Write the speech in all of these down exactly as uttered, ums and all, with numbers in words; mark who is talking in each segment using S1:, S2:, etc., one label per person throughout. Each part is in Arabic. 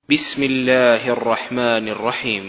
S1: بسم الله الرحمن الرحيم.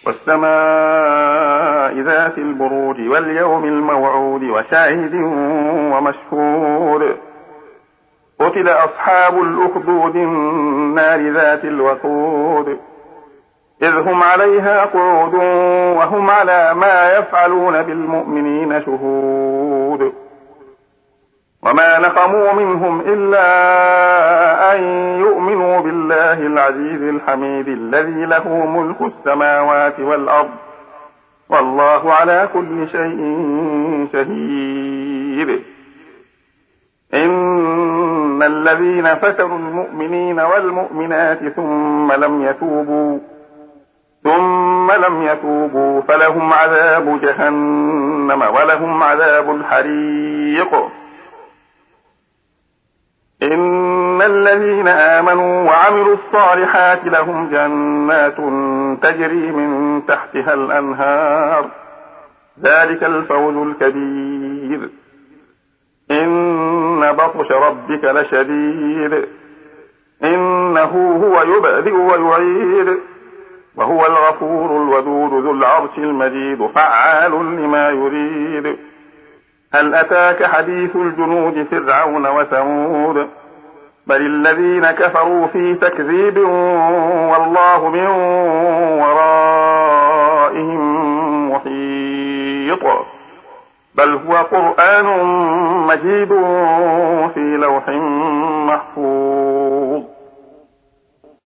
S2: والسماء ذات البروج واليوم الموعود وشاهد ومشهود قتل أصحاب الأخدود النار ذات الوقود إذ هم عليها قعود وهم على ما يفعلون بالمؤمنين شهود وما نقموا منهم إلا أن يؤمنوا بالله العزيز الحميد الذي له ملك السماوات والأرض والله على كل شيء شهيد. إن الذين فتنوا المؤمنين والمؤمنات ثم لم يتوبوا ثم لم يتوبوا فلهم عذاب جهنم ولهم عذاب الحريق. إن الذين آمنوا وعملوا الصالحات لهم جنات تجري من تحتها الأنهار ذلك الفوز الكبير. إن بطش ربك لشديد إنه هو يبدئ ويعيد وهو الغفور الودود ذو العرش المجيد فعال لما يريد. هل أتاك حديث الجنود فرعون وثمود بل الذين كفروا في تكذيب والله من ورائهم محيط بل هو قرآن مجيد في لوح محفوظ.